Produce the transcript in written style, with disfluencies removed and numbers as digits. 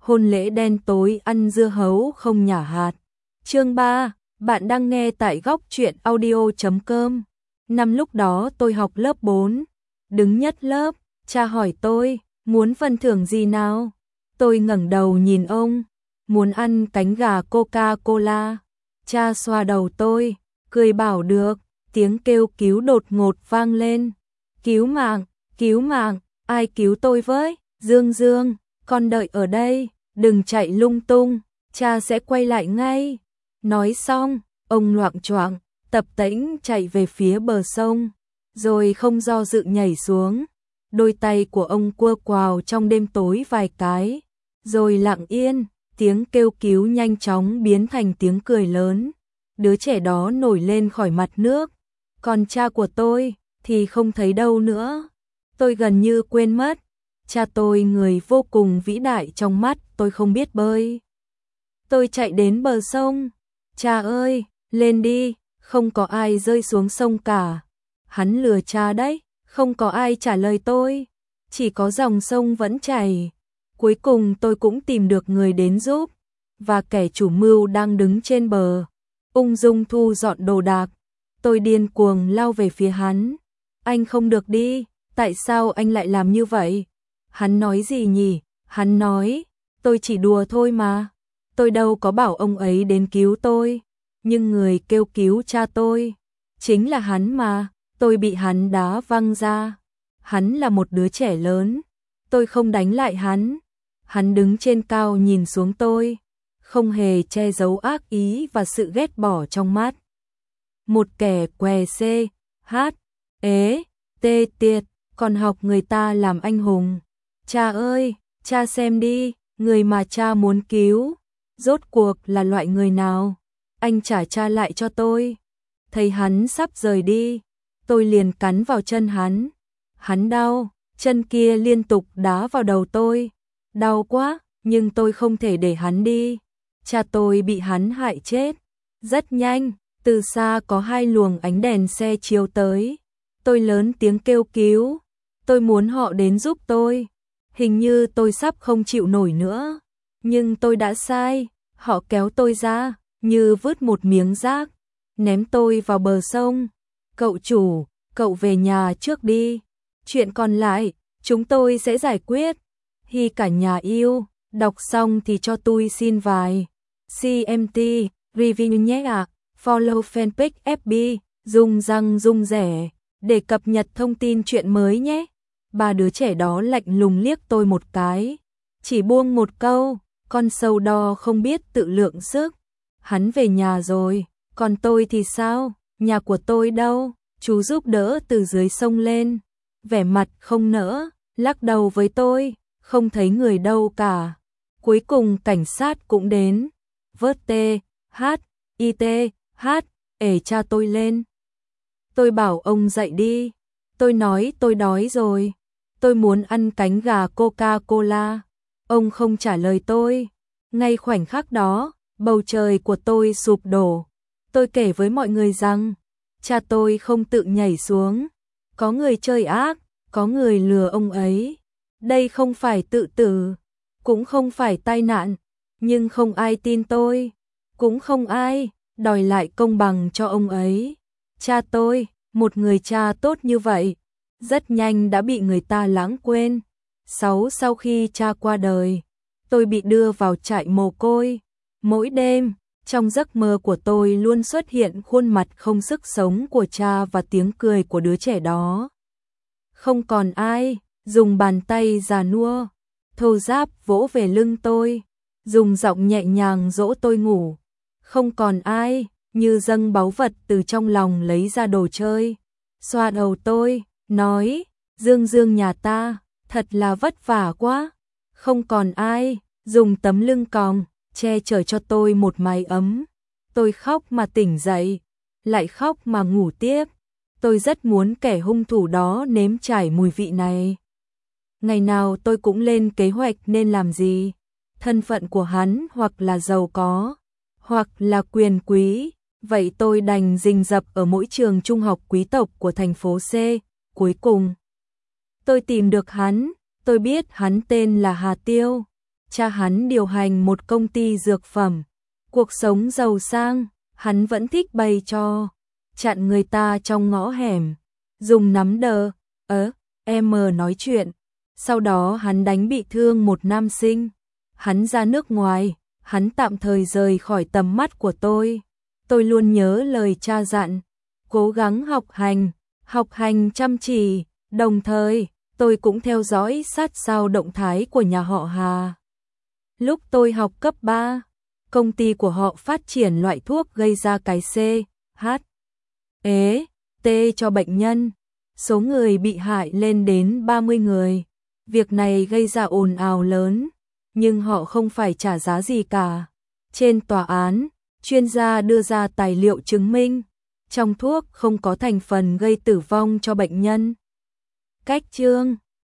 hôn lễ đen tối ăn dưa hấu không nhả hạt. Chương 3, bạn đang nghe tại góc truyện audio.com. Năm lúc đó tôi học lớp 4, đứng nhất lớp, cha hỏi tôi, muốn phần thưởng gì nào? Tôi ngẩng đầu nhìn ông, muốn ăn cánh gà Coca-Cola. Cha xoa đầu tôi, cười bảo được, tiếng kêu cứu đột ngột vang lên. Cứu mạng, ai cứu tôi với? Dương Dương, con đợi ở đây, đừng chạy lung tung, cha sẽ quay lại ngay. Nói xong, ông loạng choạng, tập tễnh chạy về phía bờ sông, rồi không do dự nhảy xuống. Đôi tay của ông quơ quào trong đêm tối vài cái, rồi lặng yên, tiếng kêu cứu nhanh chóng biến thành tiếng cười lớn. Đứa trẻ đó nổi lên khỏi mặt nước, còn cha của tôi thì không thấy đâu nữa. Tôi gần như quên mất, cha tôi người vô cùng vĩ đại trong mắt tôi không biết bơi. Tôi chạy đến bờ sông, cha ơi, lên đi, không có ai rơi xuống sông cả. Hắn lừa cha đấy, không có ai trả lời tôi, chỉ có dòng sông vẫn chảy. Cuối cùng tôi cũng tìm được người đến giúp, và kẻ chủ mưu đang đứng trên bờ, ung dung thu dọn đồ đạc. Tôi điên cuồng lao về phía hắn. Anh không được đi, tại sao anh lại làm như vậy? Hắn nói gì nhỉ? Hắn nói, tôi chỉ đùa thôi mà. Tôi đâu có bảo ông ấy đến cứu tôi, nhưng người kêu cứu cha tôi chính là hắn mà. Tôi bị hắn đá văng ra. Hắn là một đứa trẻ lớn, tôi không đánh lại hắn. Hắn đứng trên cao nhìn xuống tôi, không hề che giấu ác ý và sự ghét bỏ trong mắt. Một kẻ què xê, hát, ế, tê tiệt, còn học người ta làm anh hùng. Cha ơi, cha xem đi, người mà cha muốn cứu, rốt cuộc là loại người nào? Anh trả cha lại cho tôi. Thấy hắn sắp rời đi, tôi liền cắn vào chân hắn. Hắn đau, chân kia liên tục đá vào đầu tôi. Đau quá, nhưng tôi không thể để hắn đi. Cha tôi bị hắn hại chết. Rất nhanh, từ xa có hai luồng ánh đèn xe chiếu tới. Tôi lớn tiếng kêu cứu. Tôi muốn họ đến giúp tôi. Hình như tôi sắp không chịu nổi nữa. Nhưng tôi đã sai. Họ kéo tôi ra, như vứt một miếng rác, ném tôi vào bờ sông. Cậu chủ, cậu về nhà trước đi. Chuyện còn lại, chúng tôi sẽ giải quyết. Hi cả nhà yêu, đọc xong thì cho tôi xin vài CMT review nhé ạ. Follow fanpage FB, dùng răng rung rẻ, để cập nhật thông tin chuyện mới nhé. Ba đứa trẻ đó lạnh lùng liếc tôi một cái, chỉ buông một câu, con sâu đo không biết tự lượng sức. Hắn về nhà rồi, còn tôi thì sao? Nhà của tôi đâu? Chú giúp đỡ từ dưới sông lên, vẻ mặt không nỡ, lắc đầu với tôi, không thấy người đâu cả. Cuối cùng cảnh sát cũng đến, vớt ể cha tôi lên. Tôi bảo ông dậy đi. Tôi nói tôi đói rồi, tôi muốn ăn cánh gà Coca-Cola. Ông không trả lời tôi. Ngay khoảnh khắc đó, bầu trời của tôi sụp đổ. Tôi kể với mọi người rằng, cha tôi không tự nhảy xuống. Có người chơi ác, có người lừa ông ấy. Đây không phải tự tử, cũng không phải tai nạn, nhưng không ai tin tôi, cũng không ai đòi lại công bằng cho ông ấy. Cha tôi, một người cha tốt như vậy, rất nhanh đã bị người ta lãng quên. Sau khi cha qua đời, tôi bị đưa vào trại mồ côi. Mỗi đêm, trong giấc mơ của tôi luôn xuất hiện khuôn mặt không sức sống của cha và tiếng cười của đứa trẻ đó. Không còn ai dùng bàn tay già nua, thô ráp vỗ về lưng tôi, dùng giọng nhẹ nhàng dỗ tôi ngủ. Không còn ai như dâng báu vật từ trong lòng lấy ra đồ chơi, xoa đầu tôi, nói, Dương Dương nhà ta, thật là vất vả quá. Không còn ai dùng tấm lưng còng che chở cho tôi một mái ấm. Tôi khóc mà tỉnh dậy, lại khóc mà ngủ tiếp. Tôi rất muốn kẻ hung thủ đó nếm trải mùi vị này. Ngày nào tôi cũng lên kế hoạch nên làm gì. Thân phận của hắn hoặc là giàu có, hoặc là quyền quý. Vậy tôi đành rình rập ở mỗi trường trung học quý tộc của thành phố C. Cuối cùng, tôi tìm được hắn. Tôi biết hắn tên là Hà Tiêu. cha hắn điều hành một công ty dược phẩm, cuộc sống giàu sang, hắn vẫn thích bày cho, chặn người ta trong ngõ hẻm, dùng nắm đờ, em nói chuyện. Sau đó hắn đánh bị thương một nam sinh, hắn ra nước ngoài, hắn tạm thời rời khỏi tầm mắt của tôi. Tôi luôn nhớ lời cha dặn, cố gắng học hành chăm chỉ, đồng thời, tôi cũng theo dõi sát sao động thái của nhà họ Hà. Lúc tôi học cấp 3, công ty của họ phát triển loại thuốc gây ra cái T cho bệnh nhân. Số người bị hại lên đến 30 người. Việc này gây ra ồn ào lớn, nhưng họ không phải trả giá gì cả. Trên tòa án, chuyên gia đưa ra tài liệu chứng minh, trong thuốc không có thành phần gây tử vong cho bệnh nhân. Cách chương